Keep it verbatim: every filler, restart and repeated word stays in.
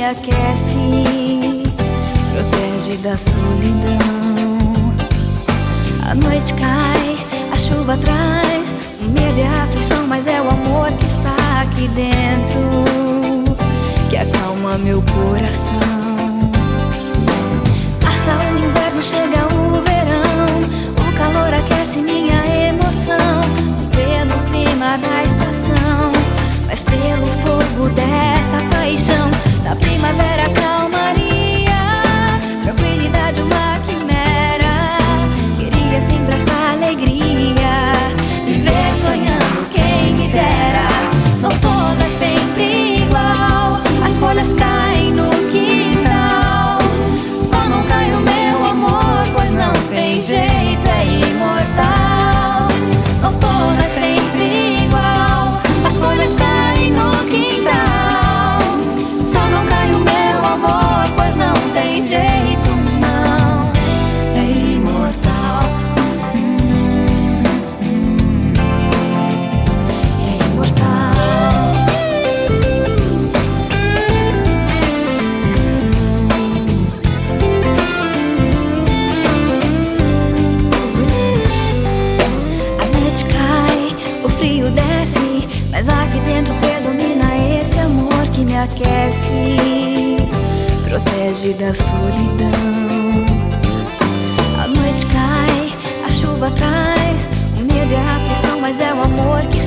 me aquece, protege da solidão. A noite cai, a chuva traz o medo e a aflição, mas é o amor que está aqui dentro que acalma meu coração. Passa o inverno, chega o verão, o calor aquece minha emoção. Pelo clima da estação, mas pelo fogo dessa paixão. Da primavera calmaria, tranquilidade uma quimera. Queria sempre essa alegria, viver sonhando quem me dera. Outono é sempre igual, as folhas caem no quintal. Só não cai o meu amor, pois não tem jeito, é imortal. Outono é sempre igual, as folhas caem no quintal. Só não cai o meu amor, pois não tem jeito, não, é imortal. É imortal. A noite cai, o frio desce, mas aqui dentro predomina esse amor que me aquece, protege da solidão. A noite cai, a chuva traz o medo e a aflição, mas é o amor que